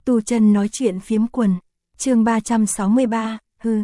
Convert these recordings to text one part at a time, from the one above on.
Tu Chân nói chuyện phiếm quần, chương 363,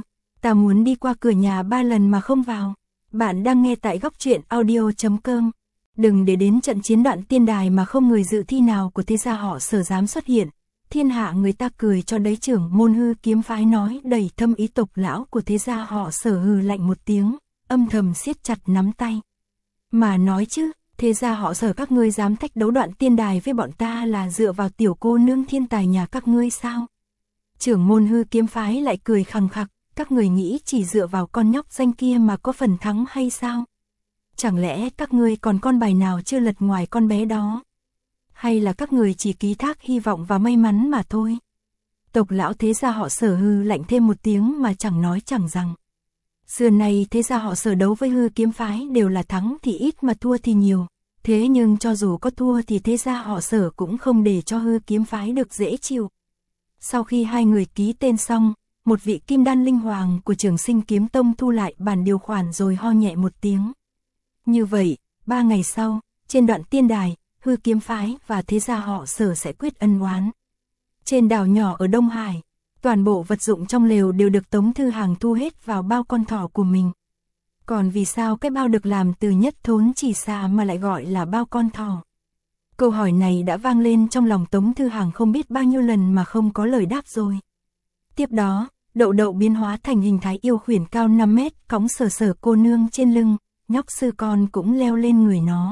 ta muốn đi qua cửa nhà 3 lần mà không vào. Bạn đang nghe tại góc truyện audio.com. Đừng để đến trận chiến Đoạn Tiên Đài mà không người dự thi nào của thế gia họ Sở dám xuất hiện. Thiên hạ người ta cười cho đấy, trưởng môn Hư Kiếm phái nói đầy thâm ý. Tộc lão của thế gia họ Sở hừ lạnh một tiếng, âm thầm siết chặt nắm tay. Mà nói chứ, thế gia họ Sở các ngươi dám thách đấu Đoạn Tiên Đài với bọn ta là dựa vào tiểu cô nương thiên tài nhà các ngươi sao? Trưởng môn Hư Kiếm phái lại cười khằng khặc, các người nghĩ chỉ dựa vào con nhóc danh kia mà có phần thắng hay sao? Chẳng lẽ các ngươi còn con bài nào chưa lật ngoài con bé đó? Hay là các người chỉ ký thác hy vọng và may mắn mà thôi? Tộc lão thế gia họ Sở hư lạnh thêm một tiếng mà chẳng nói chẳng rằng. Xưa nay thế gia họ Sở đấu với Hư Kiếm phái đều là thắng thì ít mà thua thì nhiều. Thế nhưng cho dù có thua thì thế gia họ Sở cũng không để cho Hư Kiếm phái được dễ chịu. Sau khi hai người ký tên xong, một vị kim đan linh hoàng của Trường Sinh Kiếm Tông thu lại bản điều khoản rồi ho nhẹ một tiếng. Như vậy, 3 ngày sau, trên Đoạn Tiên Đài, Hư Kiếm phái và thế gia họ Sở sẽ quyết ân oán. Trên đảo nhỏ ở Đông Hải, toàn bộ vật dụng trong lều đều được Tống Thư Hàng thu hết vào bao con thỏ của mình. Còn vì sao cái bao được làm từ nhất thốn chỉ xà mà lại gọi là bao con thỏ? Câu hỏi này đã vang lên trong lòng Tống Thư Hàng không biết bao nhiêu lần mà không có lời đáp rồi. Tiếp đó, Đậu Đậu biến hóa thành hình thái yêu khuyển cao 5 mét, cõng Sở Sở cô nương trên lưng, nhóc sư con cũng leo lên người nó.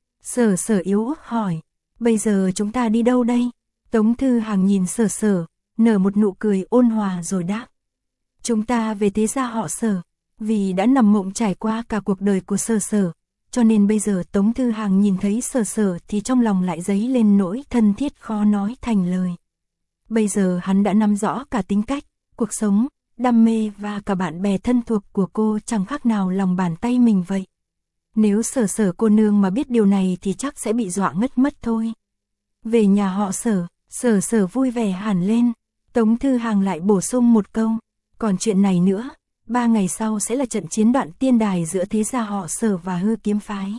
Sở Sở yếu ớt hỏi, bây giờ chúng ta đi đâu đây? Tống Thư Hàng nhìn Sở Sở, nở một nụ cười ôn hòa rồi đáp. Chúng ta về thế gia họ Sở, vì đã nằm mộng trải qua cả cuộc đời của Sở Sở, cho nên bây giờ Tống Thư Hàng nhìn thấy Sở Sở thì trong lòng lại dấy lên nỗi thân thiết khó nói thành lời. Bây giờ hắn đã nắm rõ cả tính cách, cuộc sống, đam mê và cả bạn bè thân thuộc của cô chẳng khác nào lòng bàn tay mình vậy. Nếu Sở Sở cô nương mà biết điều này thì chắc sẽ bị dọa ngất mất thôi. Về nhà họ Sở, Sở Sở vui vẻ hẳn lên. Tống Thư Hàng lại bổ sung một câu, còn chuyện này nữa, 3 ngày sau sẽ là trận chiến Đoạn Tiên Đài giữa thế gia họ Sở và Hư Kiếm phái.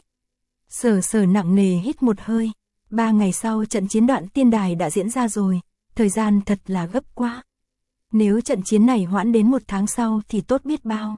Sở Sở nặng nề hít một hơi, 3 ngày sau trận chiến Đoạn Tiên Đài đã diễn ra rồi, thời gian thật là gấp quá. Nếu trận chiến này hoãn đến 1 tháng sau thì tốt biết bao.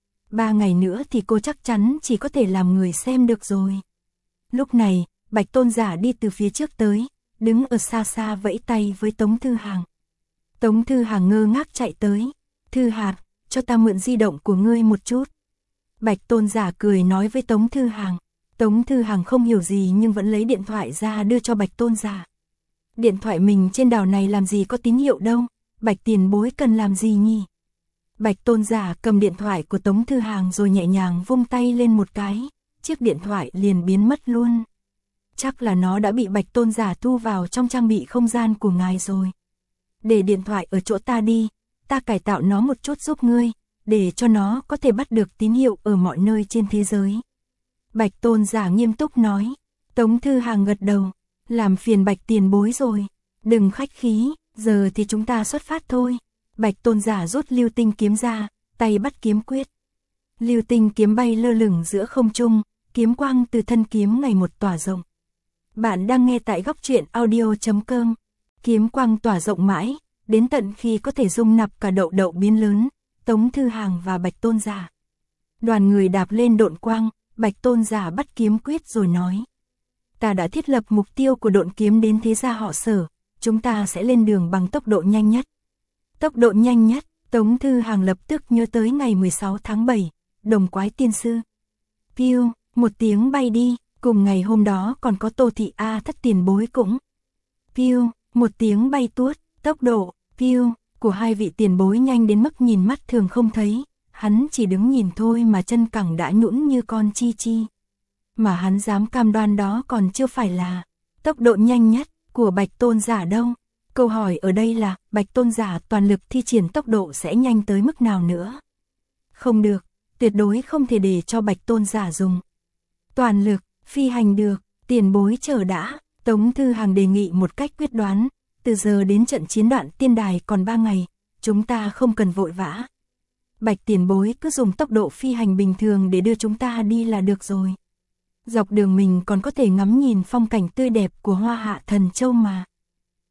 3 ngày nữa thì cô chắc chắn chỉ có thể làm người xem được rồi. Lúc này, Bạch Tôn Giả đi từ phía trước tới, đứng ở xa xa vẫy tay với Tống Thư Hàng. Tống Thư Hàng ngơ ngác chạy tới, Thư Hạt, cho ta mượn di động của ngươi một chút. Bạch Tôn Giả cười nói với Tống Thư Hàng. Tống Thư Hàng không hiểu gì nhưng vẫn lấy điện thoại ra đưa cho Bạch Tôn Giả. Điện thoại mình trên đảo này làm gì có tín hiệu đâu, Bạch tiền bối cần làm gì nhỉ? Bạch Tôn Giả cầm điện thoại của Tống Thư Hàng rồi nhẹ nhàng vung tay lên một cái, chiếc điện thoại liền biến mất luôn. Chắc là nó đã bị Bạch Tôn Giả thu vào trong trang bị không gian của ngài rồi. Để điện thoại ở chỗ ta đi, ta cải tạo nó một chút giúp ngươi, để cho nó có thể bắt được tín hiệu ở mọi nơi trên thế giới. Bạch Tôn Giả nghiêm túc nói. Tống Thư Hàng gật đầu, làm phiền Bạch tiền bối rồi, đừng khách khí, giờ thì chúng ta xuất phát thôi. Bạch Tôn Giả rút Lưu Tinh kiếm ra, tay bắt kiếm quyết. Lưu Tinh kiếm bay lơ lửng giữa không trung, kiếm quang từ thân kiếm ngày một tỏa rộng. Bạn đang nghe tại góc truyện audio.com. Kiếm quang tỏa rộng mãi, đến tận khi có thể dung nạp cả Đậu Đậu biến lớn, Tống Thư Hàng và Bạch Tôn Giả. Đoàn người đạp lên độn quang, Bạch Tôn Giả bắt kiếm quyết rồi nói. Ta đã thiết lập mục tiêu của độn kiếm đến thế gia họ Sở, chúng ta sẽ lên đường bằng tốc độ nhanh nhất. Tốc độ nhanh nhất, Tống Thư Hàng lập tức nhớ tới ngày 16 tháng 7, Đồng Quái Tiên Sư. Piu, một tiếng bay đi, cùng ngày hôm đó còn có Tô Thị A Thất tiền bối cũng. Piu, một tiếng bay tuốt, tốc độ, piu, của hai vị tiền bối nhanh đến mức nhìn mắt thường không thấy, hắn chỉ đứng nhìn thôi mà chân cẳng đã nhũn như con chi chi. Mà hắn dám cam đoan đó còn chưa phải là tốc độ nhanh nhất của Bạch Tôn Giả đâu. Câu hỏi ở đây là Bạch Tôn Giả toàn lực thi triển tốc độ sẽ nhanh tới mức nào nữa? Không được, tuyệt đối không thể để cho Bạch Tôn Giả dùng toàn lực phi hành được. Tiền bối chờ đã, Tống Thư Hàng đề nghị một cách quyết đoán. Từ giờ đến trận chiến Đoạn Tiên Đài còn 3 ngày, chúng ta không cần vội vã. Bạch tiền bối cứ dùng tốc độ phi hành bình thường để đưa chúng ta đi là được rồi. Dọc đường mình còn có thể ngắm nhìn phong cảnh tươi đẹp của Hoa Hạ Thần Châu mà.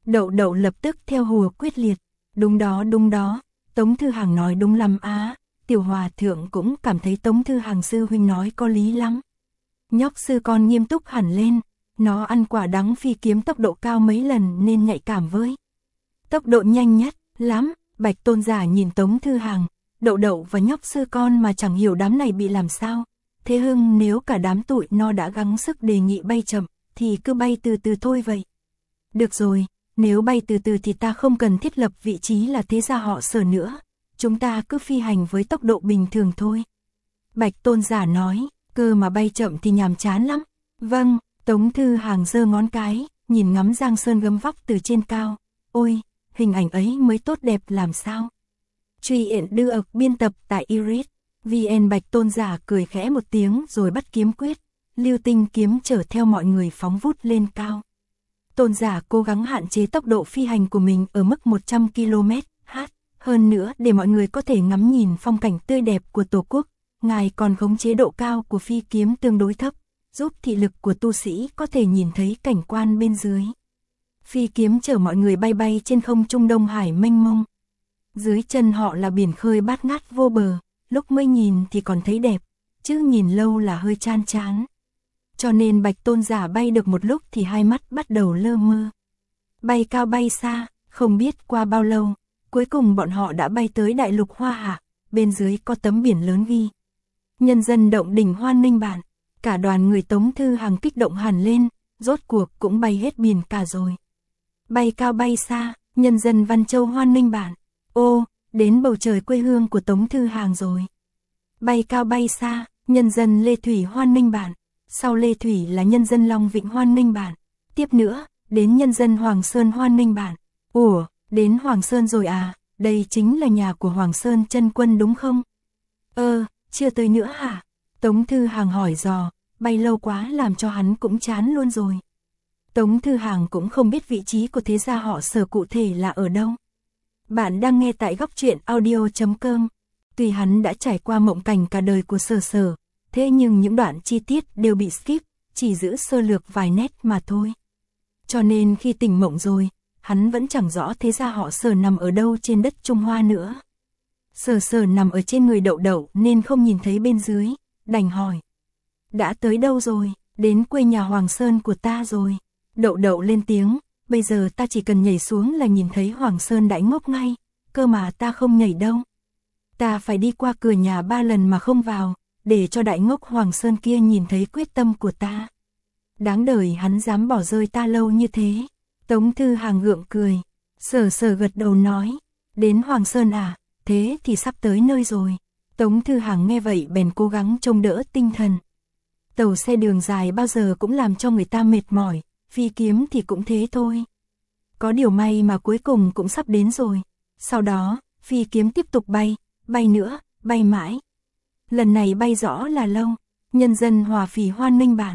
Đậu đậu lập tức theo hùa quyết liệt. Đúng đó, Tống Thư Hàng nói đúng lắm á. Tiểu Hòa Thượng cũng cảm thấy Tống Thư Hàng sư huynh nói có lý lắm. Nhóc sư con nghiêm túc hẳn lên, nó ăn quả đắng phi kiếm tốc độ cao mấy lần nên nhạy cảm với tốc độ nhanh nhất lắm. Bạch Tôn giả nhìn Tống Thư Hàng, đậu đậu và nhóc sư con mà chẳng hiểu đám này bị làm sao. Thế Hưng nếu cả đám tụi nó đã gắng sức đề nghị bay chậm, thì cứ bay từ từ thôi vậy. Được rồi, nếu bay từ từ thì ta không cần thiết lập vị trí là thế gia họ Sở nữa. Chúng ta cứ phi hành với tốc độ bình thường thôi. Bạch Tôn giả nói, cơ mà bay chậm thì nhàm chán lắm. Vâng, Tống Thư Hàng giơ ngón cái, nhìn ngắm Giang Sơn gấm vóc từ trên cao. Ôi, hình ảnh ấy mới tốt đẹp làm sao. Truyện được biên tập tại Iris. VN. Bạch Tôn giả cười khẽ một tiếng rồi bắt kiếm quyết. Lưu tinh kiếm chở theo mọi người phóng vút lên cao. Tôn giả cố gắng hạn chế tốc độ phi hành của mình ở mức 100 km/h. Hơn nữa để mọi người có thể ngắm nhìn phong cảnh tươi đẹp của Tổ quốc, ngài còn khống chế độ cao của phi kiếm tương đối thấp, giúp thị lực của tu sĩ có thể nhìn thấy cảnh quan bên dưới. Phi kiếm chở mọi người bay bay trên không trung Đông Hải mênh mông. Dưới chân họ là biển khơi bát ngát vô bờ, lúc mới nhìn thì còn thấy đẹp, chứ nhìn lâu là hơi chán chán. Cho nên Bạch Tôn giả bay được một lúc thì hai mắt bắt đầu lơ mơ. Bay cao bay xa, không biết qua bao lâu, cuối cùng bọn họ đã bay tới đại lục Hoa Hạ, bên dưới có tấm biển lớn ghi: nhân dân động đỉnh hoan nghênh bạn. Cả đoàn người Tống Thư Hàng kích động hẳn lên, rốt cuộc cũng bay hết biển cả rồi. Bay cao bay xa, nhân dân Văn Châu hoan nghênh bạn. Ô, đến bầu trời quê hương của Tống Thư Hàng rồi. Bay cao bay xa, nhân dân Lê Thủy hoan nghênh bạn. Sau Lê Thủy là nhân dân Long Vịnh hoan nghênh bạn. Tiếp nữa, đến nhân dân Hoàng Sơn hoan nghênh bạn. Ủa, đến Hoàng Sơn rồi à, đây chính là nhà của Hoàng Sơn chân quân đúng không? Chưa tới nữa hả? Tống Thư Hàng hỏi dò, bay lâu quá làm cho hắn cũng chán luôn rồi. Tống Thư Hàng cũng không biết vị trí của thế gia họ Sở cụ thể là ở đâu. Bạn đang nghe tại góc truyện audio.com. Tuy hắn đã trải qua mộng cảnh cả đời của Sở, thế nhưng những đoạn chi tiết đều bị skip, chỉ giữ sơ lược vài nét mà thôi. Cho nên khi tỉnh mộng rồi, hắn vẫn chẳng rõ thế gia họ Sở nằm ở đâu trên đất Trung Hoa nữa. Sở nằm ở trên người đậu đậu nên không nhìn thấy bên dưới, đành hỏi. Đã tới đâu rồi? Đến quê nhà Hoàng Sơn của ta rồi. Đậu đậu lên tiếng, bây giờ ta chỉ cần nhảy xuống là nhìn thấy Hoàng Sơn Đại Ngốc ngay, cơ mà ta không nhảy đâu. Ta phải đi qua cửa nhà 3 lần mà không vào, để cho Đại Ngốc Hoàng Sơn kia nhìn thấy quyết tâm của ta. Đáng đời hắn dám bỏ rơi ta lâu như thế. Tống Thư Hàng gượng cười. Sở gật đầu nói, đến Hoàng Sơn à, thế thì sắp tới nơi rồi. Tống Thư Hàng nghe vậy bèn cố gắng trông đỡ tinh thần. Tàu xe đường dài bao giờ cũng làm cho người ta mệt mỏi, phi kiếm thì cũng thế thôi. Có điều may mà cuối cùng cũng sắp đến rồi. Sau đó, phi kiếm tiếp tục bay, bay nữa, bay mãi. Lần này bay rõ là lâu. Nhân dân Hòa Phì hoan nghênh bạn.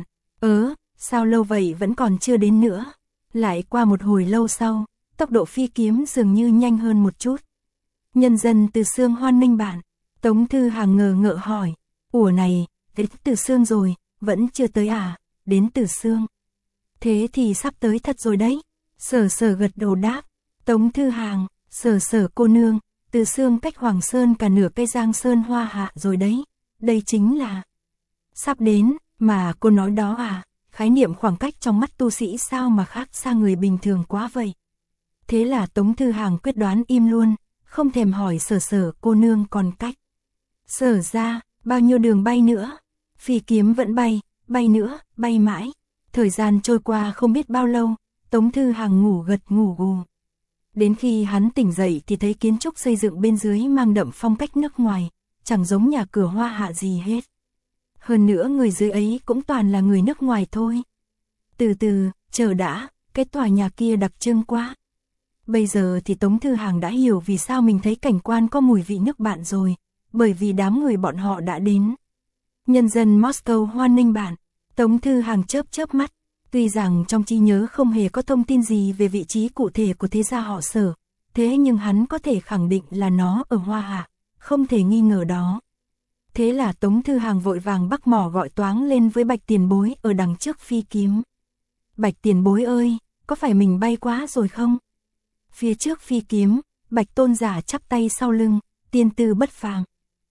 Sao lâu vậy vẫn còn chưa đến nữa. Lại qua một hồi lâu sau, tốc độ phi kiếm dường như nhanh hơn một chút. Nhân dân Từ Xương hoan nghênh bạn. Tống Thư Hàng ngờ ngợ hỏi. Ủa này, đến Từ Xương rồi, vẫn chưa tới à? Đến Từ Xương. Thế thì sắp tới thật rồi đấy. Sở gật đầu đáp. Tống Thư Hàng, Sở cô nương, Từ Xương cách Hoàng Sơn cả nửa cây Giang Sơn Hoa Hạ rồi đấy. Đây chính là sắp đến, mà cô nói đó à? Khái niệm khoảng cách trong mắt tu sĩ sao mà khác xa người bình thường quá vậy. Thế là Tống Thư Hàng quyết đoán im luôn, không thèm hỏi Sở cô nương còn cách. Sở ra, bao nhiêu đường bay nữa? Phi kiếm vẫn bay, bay nữa, bay mãi. Thời gian trôi qua không biết bao lâu, Tống Thư Hàng ngủ gật ngủ gù. Đến khi hắn tỉnh dậy thì thấy kiến trúc xây dựng bên dưới mang đậm phong cách nước ngoài, chẳng giống nhà cửa Hoa Hạ gì hết. Hơn nữa người dưới ấy cũng toàn là người nước ngoài thôi. Từ từ, chờ đã, cái tòa nhà kia đặc trưng quá. Bây giờ thì Tống Thư Hàng đã hiểu vì sao mình thấy cảnh quan có mùi vị nước bạn rồi, bởi vì đám người bọn họ đã đến. Nhân dân Moscow hoan nghênh bạn. Tống Thư Hàng chớp mắt, tuy rằng trong trí nhớ không hề có thông tin gì về vị trí cụ thể của thế gia họ Sở, thế nhưng hắn có thể khẳng định là nó ở Hoa Hạ, không thể nghi ngờ đó. Thế là Tống Thư Hàng vội vàng bắc mỏ gọi toáng lên với Bạch Tiền Bối ở đằng trước phi kiếm. Bạch Tiền Bối ơi, có phải mình bay quá rồi không? Phía trước phi kiếm, Bạch Tôn giả chắp tay sau lưng, tiên tư bất phàm.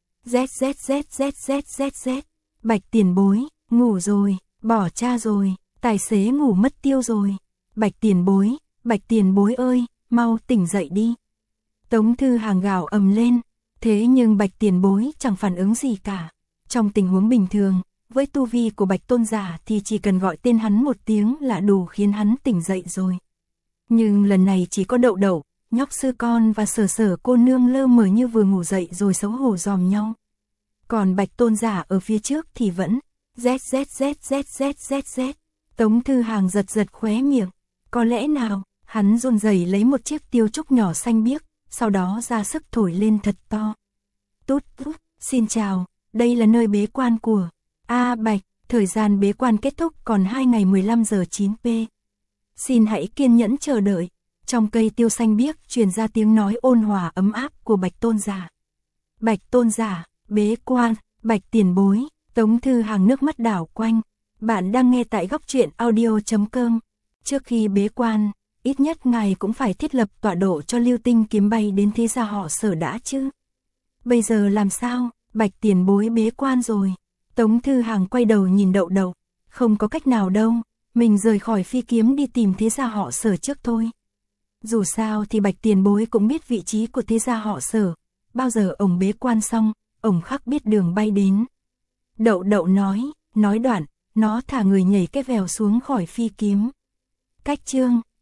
ZZZZZZZ. Bạch tiền bối, ngủ rồi, bỏ cha rồi, tài xế ngủ mất tiêu rồi. Bạch tiền bối ơi, mau tỉnh dậy đi. Tống Thư Hàng gào ầm lên, thế nhưng Bạch tiền bối chẳng phản ứng gì cả. Trong tình huống bình thường, với tu vi của Bạch Tôn giả thì chỉ cần gọi tên hắn một tiếng là đủ khiến hắn tỉnh dậy rồi. Nhưng lần này chỉ có Đậu Đậu, nhóc sư con và Sở Sở cô nương lơ mờ như vừa ngủ dậy rồi xấu hổ dòm nhau. Còn Bạch Tôn giả ở phía trước thì vẫn ZZZZZZZ. Tống Thư Hàng giật giật khóe miệng. Có lẽ nào, hắn run rẩy lấy một chiếc tiêu trúc nhỏ xanh biếc, sau đó ra sức thổi lên thật to. Tút tút, xin chào, đây là nơi bế quan của Bạch, thời gian bế quan kết thúc còn 2 ngày 15 giờ 9p. Xin hãy kiên nhẫn chờ đợi. Trong cây tiêu xanh biếc truyền ra tiếng nói ôn hòa ấm áp của Bạch Tôn giả. Bạch Tôn giả, bế quan, Bạch tiền bối. Tống Thư Hàng nước mắt đảo quanh. Bạn đang nghe tại góc truyện audio.com. Trước khi bế quan, ít nhất ngài cũng phải thiết lập tọa độ cho Lưu Tinh kiếm bay đến thế gia họ Sở đã chứ. Bây giờ làm sao? Bạch tiền bối bế quan rồi. Tống Thư Hàng quay đầu nhìn Đậu Đậu. Không có cách nào đâu, mình rời khỏi phi kiếm đi tìm thế gia họ Sở trước thôi. Dù sao thì Bạch tiền bối cũng biết vị trí của thế gia họ Sở. Bao giờ ông bế quan xong, ông khắc biết đường bay đến. Đậu Đậu nói đoạn, nó thả người nhảy cái vèo xuống khỏi phi kiếm. Cách chương